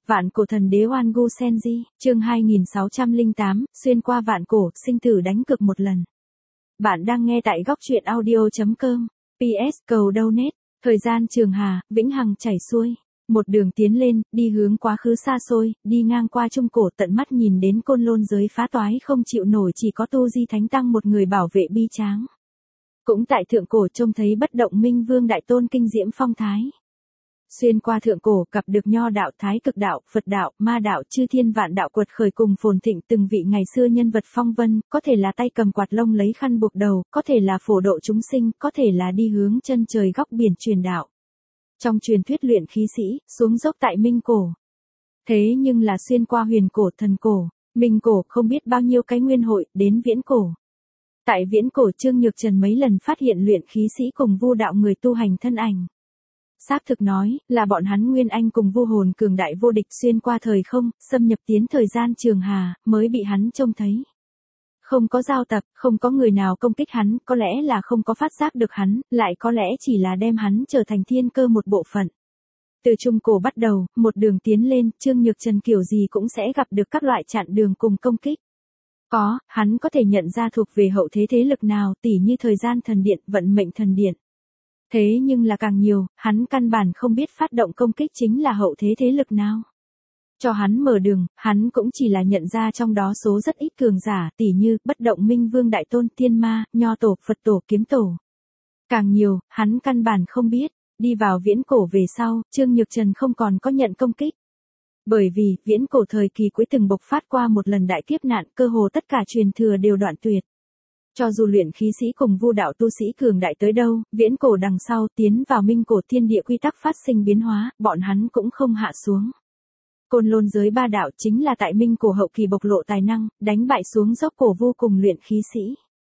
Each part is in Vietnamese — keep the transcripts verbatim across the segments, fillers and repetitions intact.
Vạn cổ thần đế Oan Gu Senji, chương hai nghìn sáu trăm lẻ tám, xuyên qua vạn cổ, sinh tử đánh cược một lần. Bạn đang nghe tại góc truyện audio chấm com. pê ét cầu donate, thời gian trường hà, vĩnh hằng chảy xuôi. Một đường tiến lên, đi hướng quá khứ xa xôi, đi ngang qua trung cổ tận mắt nhìn đến côn lôn giới phá toái không chịu nổi, chỉ có tu di thánh tăng một người bảo vệ bi tráng. Cũng tại thượng cổ trông thấy bất động minh vương đại tôn kinh diễm phong thái. Xuyên qua thượng cổ gặp được nho đạo, thái cực đạo, Phật đạo, ma đạo, chư thiên vạn đạo quật khởi cùng phồn thịnh từng vị ngày xưa nhân vật phong vân, có thể là tay cầm quạt lông lấy khăn buộc đầu, có thể là phổ độ chúng sinh, có thể là đi hướng chân trời góc biển truyền đạo. Trong truyền thuyết luyện khí sĩ, xuống dốc tại Minh Cổ. Thế nhưng là xuyên qua huyền cổ thần cổ, Minh Cổ không biết bao nhiêu cái nguyên hội, đến viễn cổ. Tại viễn cổ Trương Nhược Trần mấy lần phát hiện luyện khí sĩ cùng vu đạo người tu hành thân ảnh. Xác thực nói, là bọn hắn nguyên anh cùng vu hồn cường đại vô địch xuyên qua thời không, xâm nhập tiến thời gian trường hà, mới bị hắn trông thấy. Không có giao tập, không có người nào công kích hắn, có lẽ là không có phát giác được hắn, lại có lẽ chỉ là đem hắn trở thành thiên cơ một bộ phận. Từ trung cổ bắt đầu, một đường tiến lên, Trương Nhược Trần kiểu gì cũng sẽ gặp được các loại chặn đường cùng công kích. Có, hắn có thể nhận ra thuộc về hậu thế thế lực nào, tỉ như thời gian thần điện, vận mệnh thần điện. Thế nhưng là càng nhiều, hắn căn bản không biết phát động công kích chính là hậu thế thế lực nào. Cho hắn mở đường, hắn cũng chỉ là nhận ra trong đó số rất ít cường giả, tỉ như bất động minh vương đại tôn, tiên ma, nho tổ, Phật tổ, kiếm tổ. Càng nhiều, hắn căn bản không biết. Đi vào viễn cổ về sau, Trương Nhược Trần không còn có nhận công kích. Bởi vì, viễn cổ thời kỳ cuối từng bộc phát qua một lần đại kiếp nạn, cơ hồ tất cả truyền thừa đều đoạn tuyệt. Cho dù luyện khí sĩ cùng vu đạo tu sĩ cường đại tới đâu, viễn cổ đằng sau tiến vào minh cổ thiên địa quy tắc phát sinh biến hóa, bọn hắn cũng không hạ xuống. Côn lôn giới ba đạo chính là tại minh cổ hậu kỳ bộc lộ tài năng, đánh bại xuống dốc cổ vô cùng luyện khí sĩ.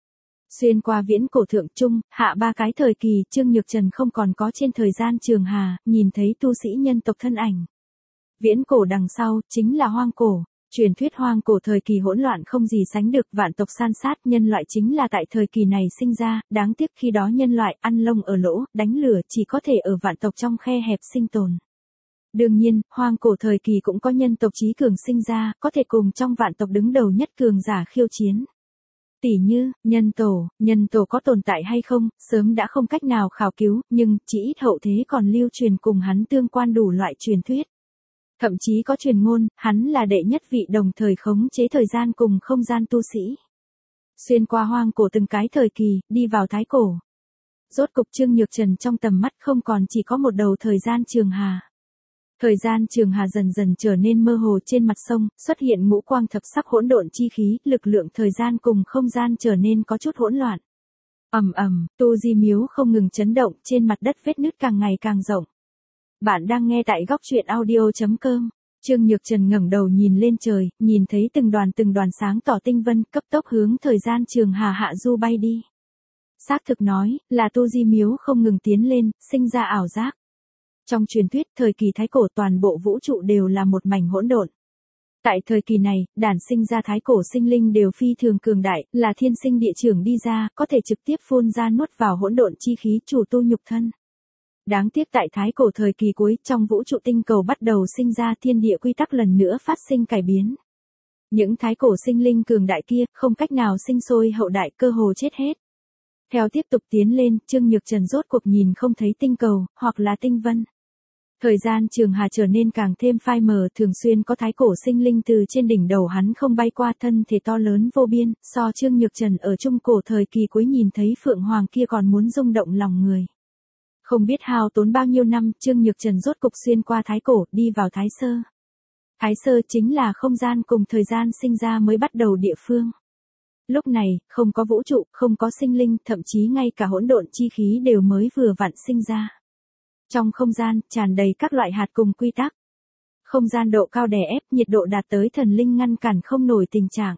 Xuyên qua viễn cổ thượng trung, hạ ba cái thời kỳ, Trương Nhược Trần không còn có trên thời gian trường hà, nhìn thấy tu sĩ nhân tộc thân ảnh. Viễn cổ đằng sau, chính là hoang cổ. Truyền thuyết hoang cổ thời kỳ hỗn loạn không gì sánh được, vạn tộc san sát, nhân loại chính là tại thời kỳ này sinh ra, đáng tiếc khi đó nhân loại ăn lông ở lỗ, đánh lửa, chỉ có thể ở vạn tộc trong khe hẹp sinh tồn. Đương nhiên, hoang cổ thời kỳ cũng có nhân tộc trí cường sinh ra, có thể cùng trong vạn tộc đứng đầu nhất cường giả khiêu chiến. Tỷ như, nhân tổ, nhân tổ có tồn tại hay không, sớm đã không cách nào khảo cứu, nhưng, chỉ ít hậu thế còn lưu truyền cùng hắn tương quan đủ loại truyền thuyết. Thậm chí có truyền ngôn, hắn là đệ nhất vị đồng thời khống chế thời gian cùng không gian tu sĩ. Xuyên qua hoang cổ từng cái thời kỳ, đi vào thái cổ. Rốt cục Trương Nhược Trần trong tầm mắt không còn chỉ có một đầu thời gian trường hà. Thời gian trường hà dần dần trở nên mơ hồ trên mặt sông, xuất hiện ngũ quang thập sắc hỗn độn chi khí, lực lượng thời gian cùng không gian trở nên có chút hỗn loạn. Ầm ầm, tu di miếu không ngừng chấn động, trên mặt đất vết nứt càng ngày càng rộng. Bạn đang nghe tại góc truyện audio chấm com. Trương Nhược Trần ngẩng đầu nhìn lên trời, nhìn thấy từng đoàn từng đoàn sáng tỏ tinh vân cấp tốc hướng thời gian trường hà hạ du bay đi. Xác thực nói, là tu di miếu không ngừng tiến lên, sinh ra ảo giác. Trong truyền thuyết, thời kỳ thái cổ toàn bộ vũ trụ đều là một mảnh hỗn độn. Tại thời kỳ này, đản sinh ra thái cổ sinh linh đều phi thường cường đại, là thiên sinh địa trưởng đi ra, có thể trực tiếp phun ra nuốt vào hỗn độn chi khí chủ tu nhục thân. Đáng tiếc tại thái cổ thời kỳ cuối, trong vũ trụ tinh cầu bắt đầu sinh ra thiên địa quy tắc lần nữa phát sinh cải biến. Những thái cổ sinh linh cường đại kia, không cách nào sinh sôi hậu đại, cơ hồ chết hết. Theo tiếp tục tiến lên, Trương Nhược Trần rốt cuộc nhìn không thấy tinh cầu, hoặc là tinh vân. Thời gian trường hà trở nên càng thêm phai mờ, thường xuyên có thái cổ sinh linh từ trên đỉnh đầu hắn không bay qua, thân thể to lớn vô biên, so Trương Nhược Trần ở trung cổ thời kỳ cuối nhìn thấy Phượng Hoàng kia còn muốn rung động lòng người. Không biết hao tốn bao nhiêu năm, Trương Nhược Trần rốt cục xuyên qua thái cổ, đi vào thái sơ. Thái sơ chính là không gian cùng thời gian sinh ra mới bắt đầu địa phương. Lúc này, không có vũ trụ, không có sinh linh, thậm chí ngay cả hỗn độn chi khí đều mới vừa vặn sinh ra. Trong không gian, tràn đầy các loại hạt cùng quy tắc. Không gian độ cao đè ép, nhiệt độ đạt tới thần linh ngăn cản không nổi tình trạng.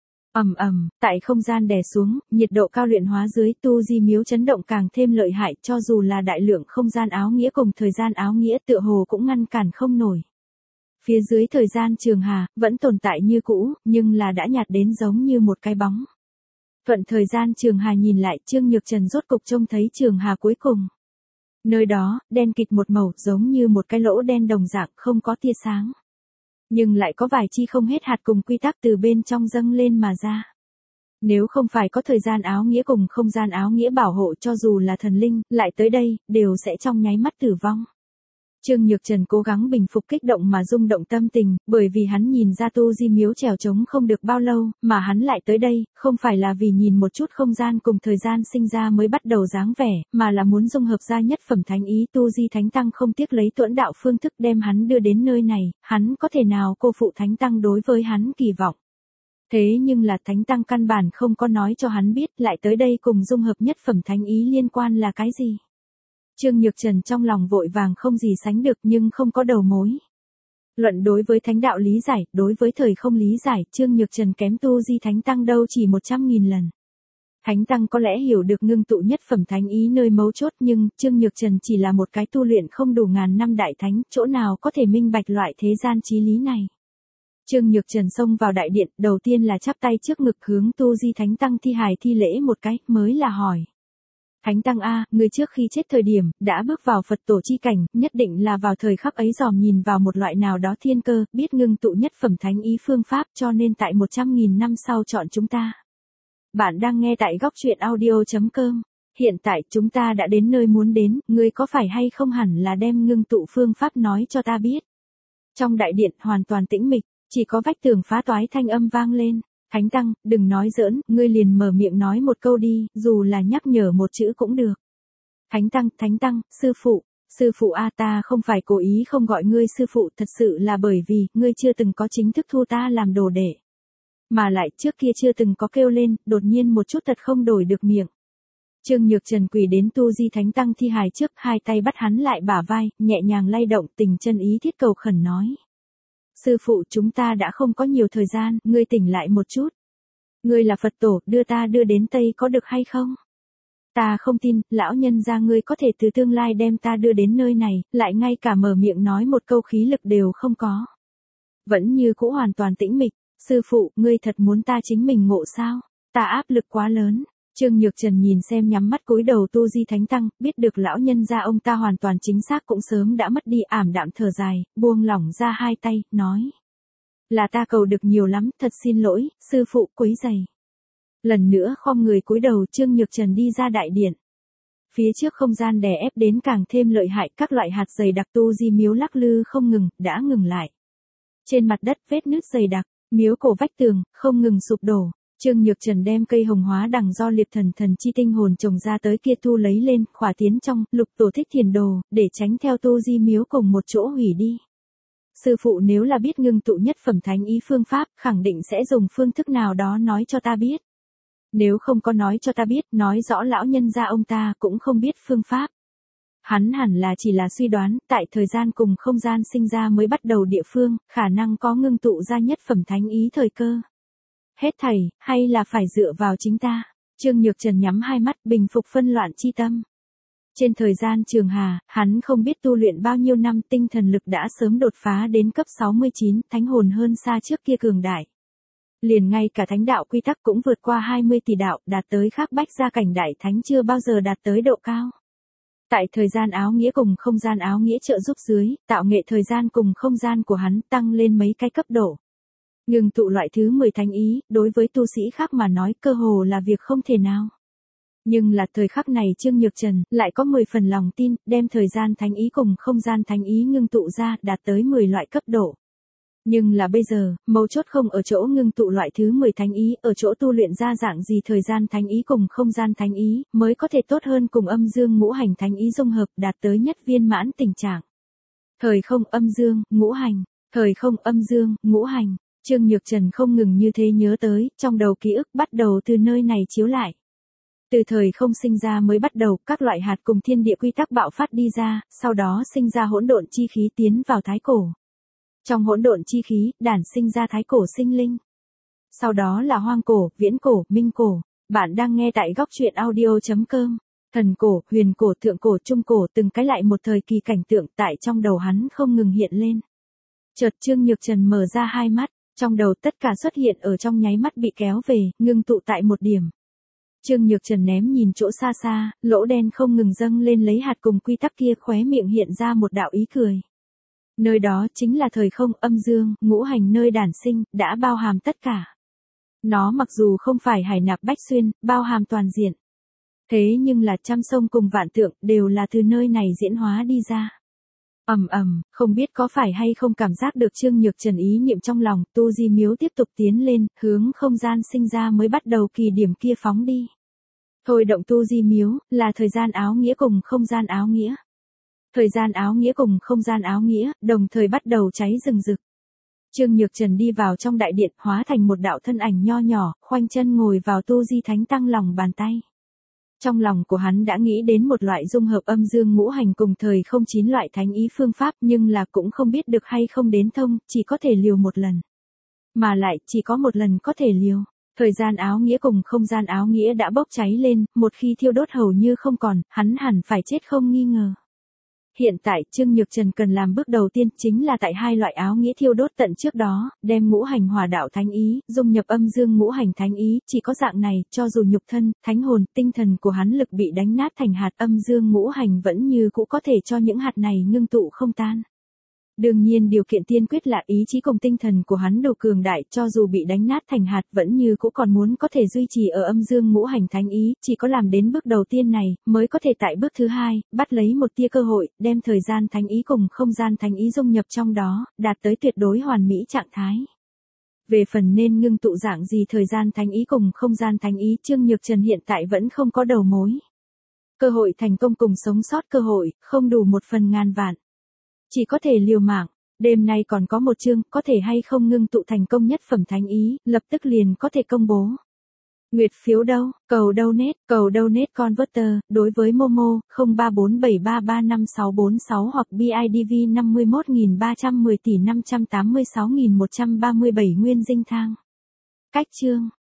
Ầm ầm, tại không gian đè xuống, nhiệt độ cao luyện hóa dưới, tu di miếu chấn động càng thêm lợi hại, cho dù là đại lượng không gian áo nghĩa cùng thời gian áo nghĩa tựa hồ cũng ngăn cản không nổi. Phía dưới thời gian trường hà, vẫn tồn tại như cũ, nhưng là đã nhạt đến giống như một cái bóng. Thuận thời gian trường hà nhìn lại, Trương Nhược Trần rốt cục trông thấy trường hà cuối cùng. Nơi đó, đen kịt một màu, giống như một cái lỗ đen đồng dạng, không có tia sáng. Nhưng lại có vài chi không hết hạt cùng quy tắc từ bên trong dâng lên mà ra. Nếu không phải có thời gian áo nghĩa cùng không gian áo nghĩa bảo hộ, cho dù là thần linh, lại tới đây, đều sẽ trong nháy mắt tử vong. Trương Nhược Trần cố gắng bình phục kích động mà rung động tâm tình, bởi vì hắn nhìn ra Tu Di Miếu trèo trống không được bao lâu, mà hắn lại tới đây, không phải là vì nhìn một chút không gian cùng thời gian sinh ra mới bắt đầu dáng vẻ, mà là muốn dung hợp ra nhất phẩm thánh ý. Tu Di Thánh Tăng không tiếc lấy tuẫn đạo phương thức đem hắn đưa đến nơi này, hắn có thể nào cô phụ Thánh Tăng đối với hắn kỳ vọng. Thế nhưng là Thánh Tăng căn bản không có nói cho hắn biết lại tới đây cùng dung hợp nhất phẩm thánh ý liên quan là cái gì. Trương Nhược Trần trong lòng vội vàng không gì sánh được nhưng không có đầu mối. Luận đối với thánh đạo lý giải, đối với thời không lý giải, Trương Nhược Trần kém Tu Di Thánh Tăng đâu chỉ một trăm nghìn lần. Thánh Tăng có lẽ hiểu được ngưng tụ nhất phẩm thánh ý nơi mấu chốt, nhưng Trương Nhược Trần chỉ là một cái tu luyện không đủ ngàn năm đại thánh, chỗ nào có thể minh bạch loại thế gian chí lý này. Trương Nhược Trần xông vào đại điện, đầu tiên là chắp tay trước ngực hướng Tu Di Thánh Tăng thi hài thi lễ một cái, mới là hỏi. Thánh Tăng a, người trước khi chết thời điểm, đã bước vào Phật tổ chi cảnh, nhất định là vào thời khắc ấy dòm nhìn vào một loại nào đó thiên cơ, biết ngưng tụ nhất phẩm thánh ý phương pháp, cho nên tại một trăm nghìn năm sau chọn chúng ta. Bạn đang nghe tại góc truyện audio chấm com. Hiện tại chúng ta đã đến nơi muốn đến, ngươi có phải hay không hẳn là đem ngưng tụ phương pháp nói cho ta biết. Trong đại điện hoàn toàn tĩnh mịch, chỉ có vách tường phá toái thanh âm vang lên. Thánh Tăng, đừng nói giỡn, ngươi liền mở miệng nói một câu đi, dù là nhắc nhở một chữ cũng được. Thánh Tăng, Thánh Tăng, sư phụ, sư phụ a, ta không phải cố ý không gọi ngươi sư phụ, thật sự là bởi vì, ngươi chưa từng có chính thức thu ta làm đồ đệ. Mà lại trước kia chưa từng có kêu lên, đột nhiên một chút thật không đổi được miệng. Trương Nhược Trần quỳ đến Tu Di Thánh Tăng thi hài trước, hai tay bắt hắn lại bả vai, nhẹ nhàng lay động, tình chân ý thiết cầu khẩn nói. Sư phụ, chúng ta đã không có nhiều thời gian, ngươi tỉnh lại một chút. Ngươi là Phật tổ, đưa ta đưa đến Tây có được hay không? Ta không tin, lão nhân gia ngươi có thể từ tương lai đem ta đưa đến nơi này, lại ngay cả mở miệng nói một câu khí lực đều không có. Vẫn như cũ hoàn toàn tĩnh mịch, sư phụ, ngươi thật muốn ta chính mình ngộ sao? Ta áp lực quá lớn. Trương Nhược Trần nhìn xem nhắm mắt cúi đầu Tu Di Thánh Tăng, biết được lão nhân gia ông ta hoàn toàn chính xác cũng sớm đã mất đi, ảm đạm thở dài, buông lỏng ra hai tay, nói. Là ta cầu được nhiều lắm, thật xin lỗi, sư phụ quấy rầy. Lần nữa khom người cúi đầu, Trương Nhược Trần đi ra đại điện. Phía trước không gian đè ép đến càng thêm lợi hại, các loại hạt dày đặc Tu Di miếu lắc lư không ngừng, đã ngừng lại. Trên mặt đất vết nứt dày đặc, miếu cổ vách tường, không ngừng sụp đổ. Trương Nhược Trần đem cây hồng hóa đằng do liệp thần thần chi tinh hồn trồng ra tới kia tu lấy lên, khỏa tiến trong, lục tổ thích thiền đồ, để tránh theo Tu Di miếu cùng một chỗ hủy đi. Sư phụ nếu là biết ngưng tụ nhất phẩm thánh ý phương pháp, khẳng định sẽ dùng phương thức nào đó nói cho ta biết. Nếu không có nói cho ta biết, nói rõ lão nhân gia ông ta cũng không biết phương pháp. Hắn hẳn là chỉ là suy đoán, tại thời gian cùng không gian sinh ra mới bắt đầu địa phương, khả năng có ngưng tụ ra nhất phẩm thánh ý thời cơ. Hết thảy, hay là phải dựa vào chính ta. Trương Nhược Trần nhắm hai mắt, bình phục phân loạn chi tâm. Trên thời gian trường hà, hắn không biết tu luyện bao nhiêu năm, tinh thần lực đã sớm đột phá đến cấp sáu mươi chín, thánh hồn hơn xa trước kia cường đại. Liền ngay cả thánh đạo quy tắc cũng vượt qua hai mươi tỷ đạo, đạt tới khác bách gia cảnh đại thánh chưa bao giờ đạt tới độ cao. Tại thời gian áo nghĩa cùng không gian áo nghĩa trợ giúp dưới, tạo nghệ thời gian cùng không gian của hắn tăng lên mấy cái cấp độ. Ngừng tụ loại thứ mười thánh ý, đối với tu sĩ khác mà nói cơ hồ là việc không thể nào. Nhưng là thời khắc này Trương Nhược Trần lại có mười phần lòng tin, đem thời gian thánh ý cùng không gian thánh ý ngưng tụ ra, đạt tới mười loại cấp độ. Nhưng là bây giờ, mấu chốt không ở chỗ ngưng tụ loại thứ mười thánh ý, ở chỗ tu luyện ra dạng gì thời gian thánh ý cùng không gian thánh ý, mới có thể tốt hơn cùng âm dương ngũ hành thánh ý dung hợp, đạt tới nhất viên mãn tình trạng. Thời không âm dương, ngũ hành, thời không âm dương, ngũ hành. Trương Nhược Trần không ngừng như thế nhớ tới, trong đầu ký ức bắt đầu từ nơi này chiếu lại. Từ thời không sinh ra mới bắt đầu, các loại hạt cùng thiên địa quy tắc bạo phát đi ra, sau đó sinh ra hỗn độn chi khí tiến vào thái cổ. Trong hỗn độn chi khí, đản sinh ra thái cổ sinh linh. Sau đó là hoang cổ, viễn cổ, minh cổ. Bạn đang nghe tại góc truyện audio chấm com. Thần cổ, huyền cổ, thượng cổ, trung cổ, từng cái lại một thời kỳ cảnh tượng tại trong đầu hắn không ngừng hiện lên. Chợt Trương Nhược Trần mở ra hai mắt. Trong đầu tất cả xuất hiện ở trong nháy mắt bị kéo về, ngưng tụ tại một điểm. Trương Nhược Trần ném nhìn chỗ xa xa, lỗ đen không ngừng dâng lên lấy hạt cùng quy tắc kia, khóe miệng hiện ra một đạo ý cười. Nơi đó chính là thời không, âm dương, ngũ hành nơi đản sinh, đã bao hàm tất cả. Nó mặc dù không phải hải nạp bách xuyên, bao hàm toàn diện. Thế nhưng là trăm sông cùng vạn tượng, đều là từ nơi này diễn hóa đi ra. Ầm ầm, không biết có phải hay không cảm giác được Trương Nhược Trần ý niệm trong lòng, Tu Di Miếu tiếp tục tiến lên, hướng không gian sinh ra mới bắt đầu kỳ điểm kia phóng đi. Thôi động Tu Di Miếu, là thời gian áo nghĩa cùng không gian áo nghĩa. Thời gian áo nghĩa cùng không gian áo nghĩa, đồng thời bắt đầu cháy rừng rực. Trương Nhược Trần đi vào trong đại điện, hóa thành một đạo thân ảnh nho nhỏ, khoanh chân ngồi vào Tu Di Thánh Tăng lòng bàn tay. Trong lòng của hắn đã nghĩ đến một loại dung hợp âm dương ngũ hành cùng thời không chín loại thánh ý phương pháp, nhưng là cũng không biết được hay không đến thông, chỉ có thể liều một lần. Mà lại, chỉ có một lần có thể liều. Thời gian áo nghĩa cùng không gian áo nghĩa đã bốc cháy lên, một khi thiêu đốt hầu như không còn, hắn hẳn phải chết không nghi ngờ. Hiện tại, Trương Nhược Trần cần làm bước đầu tiên chính là tại hai loại áo nghĩa thiêu đốt tận trước đó, đem ngũ hành hòa đạo thánh ý, dung nhập âm dương ngũ hành thánh ý, chỉ có dạng này, cho dù nhục thân, thánh hồn, tinh thần của hắn lực bị đánh nát thành hạt, âm dương ngũ hành vẫn như cũ có thể cho những hạt này ngưng tụ không tan. Đương nhiên điều kiện tiên quyết là ý chí cùng tinh thần của hắn đủ cường đại, cho dù bị đánh nát thành hạt vẫn như cũ còn muốn có thể duy trì ở âm dương ngũ hành thánh ý, chỉ có làm đến bước đầu tiên này, mới có thể tại bước thứ hai, bắt lấy một tia cơ hội, đem thời gian thánh ý cùng không gian thánh ý dung nhập trong đó, đạt tới tuyệt đối hoàn mỹ trạng thái. Về phần nên ngưng tụ dạng gì thời gian thánh ý cùng không gian thánh ý, Trương Nhược Trần hiện tại vẫn không có đầu mối. Cơ hội thành công cùng sống sót cơ hội, không đủ một phần ngàn vạn. Chỉ có thể liều mạng, đêm nay còn có một chương, có thể hay không ngưng tụ thành công nhất phẩm thánh ý, lập tức liền có thể công bố. Nguyệt phiếu đâu, cầu donate, cầu donate converter, đối với Momo, không ba bốn bảy ba ba năm sáu bốn sáu hoặc bê i đê vê năm mươi mốt nghìn ba trăm mười tỷ năm trăm tám mươi sáu nghìn một trăm ba mươi bảy nguyên dinh thang. Cách chương.